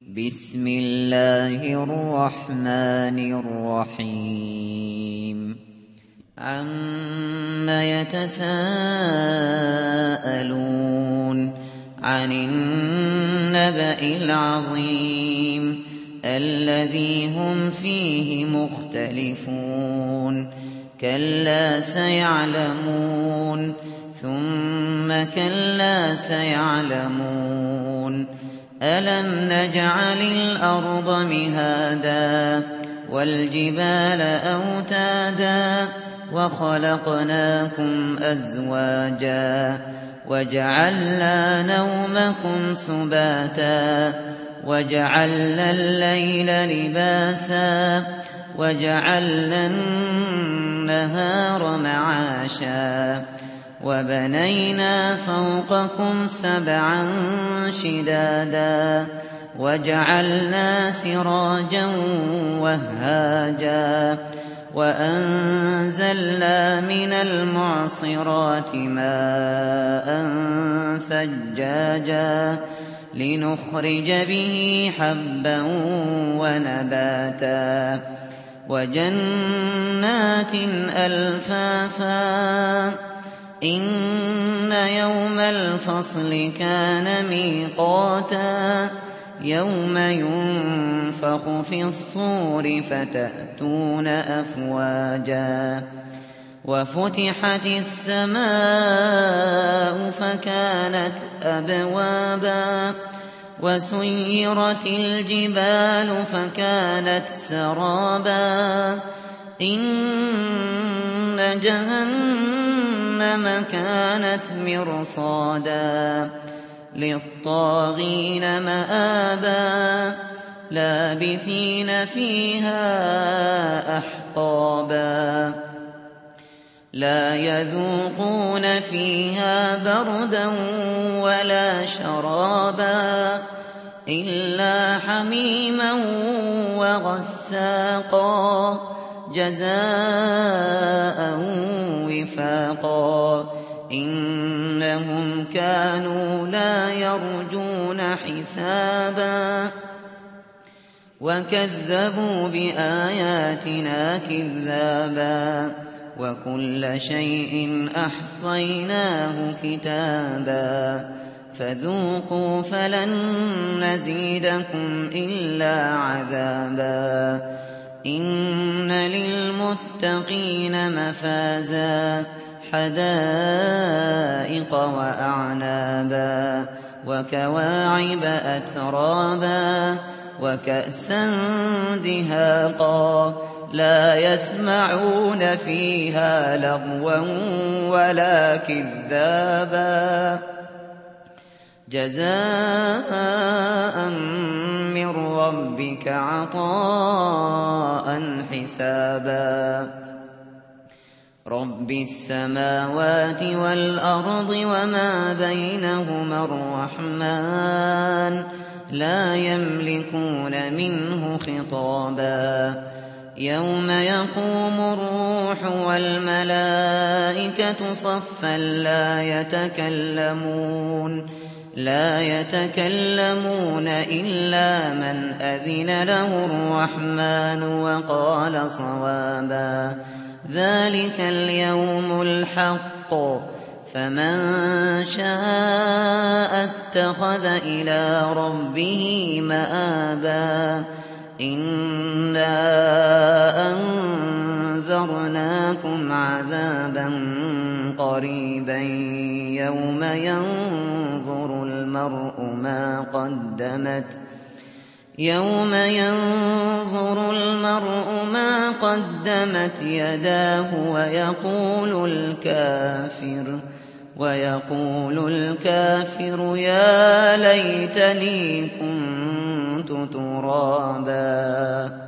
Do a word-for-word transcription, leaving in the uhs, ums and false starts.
بسم الله الرحمن الرحيم عَمَّ يَتَسَاءَلُونَ عَنِ النَّبَإِ الْعَظِيمِ الَّذِي هُمْ فِيهِ مُخْتَلِفُونَ كَلَّا سَيَعْلَمُونَ ثُمَّ كَلَّا سَيَعْلَمُونَ أَلَمْ نَجْعَلِ الْأَرْضَ مِهَادًا وَالْجِبَالَ أَوْتَادًا وَخَلَقْنَاكُمْ أَزْوَاجًا وَجَعَلْنَا نَوْمَكُمْ سُبَاتًا وَجَعَلْنَا اللَّيْلَ لِبَاسًا وَجَعَلْنَا النَّهَارَ مَعَاشًا وَبَنَيْنَا فَوْقَكُمْ سَبْعًا شِدَادًا وَجَعَلْنَا سِرَاجًا وَهَّاجًا وَأَنزَلْنَا مِنَ الْمُعْصِرَاتِ مَاءً ثَجَّاجًا لِنُخْرِجَ بِهِ حَبًّا وَنَبَاتًا وَجَنَّاتٍ أَلْفَافًا إِنَّ يَوْمَ الْفَصْلِ كَانَ مِيقَاتًا يَوْمَ يُنفَخُ فِي الصُّورِ فَتَأْتُونَ أَفْوَاجًا وَفُتِحَتِ السَّمَاءُ فَكَانَتْ أَبْوَابًا وَسُيِّرَتِ الْجِبَالُ فَكَانَتْ سَرَابًا إِنَّ جَهَنَّمَ كَانَتْ مِرْصَادًا لِّلطَّاغِينَ مَآبًا لَّابِثِينَ فِيهَا أَحْقَابًا لَّا يَذُوقُونَ فِيهَا بَرْدًا وَلَا شَرَابًا إِلَّا حَمِيمًا وَغَسَّاقًا جَزَاءً وِفَاقًا إِنَّهُمْ كَانُوا لَا يَرْجُونَ حِسَابًا وَكَذَّبُوا بِآيَاتِنَا كِذَّابًا وَكُلَّ شَيْءٍ أَحْصَيْنَاهُ كِتَابًا فَذُوقُوا فَلَن نَّزِيدَكُمْ إِلَّا عَذَابًا إِنَّ لِلْمُتَّقِينَ مَفَازًا حَدَائِقَ وَأَعْنَابًا وَكَوَاعِبَ أَتْرَابًا وَكَأْسًا دِهَاقًا لَّا يَسْمَعُونَ فِيهَا لَغْوًا وَلَا كِذَّابًا جَزَاءً مِّن رَّبِّكَ عَطَاءً حِسَابًا رَّبِّ السَّمَاوَاتِ وَالْأَرْضِ وَمَا بَيْنَهُمَا الرَّحْمَٰنُ لَا يَمْلِكُونَ مِنْهُ خِطَابًا يَوْمَ يَقُومُ الرُّوحُ وَالْمَلَائِكَةُ صَفًّا لَّا يَتَكَلَّمُونَ لا يتكلمون إلا من أذن له الرحمن وقال صوابا ذلك اليوم الحق فمن شاء اتخذ إلى ربه مآبا إنا أنذرناكم عذابا قريبا يوم ينظر المرء ما قدمت يوم ينظر المرء ما قدمت يداه ويقول الكافر ويقول الكافر يا ليتني كنت ترابا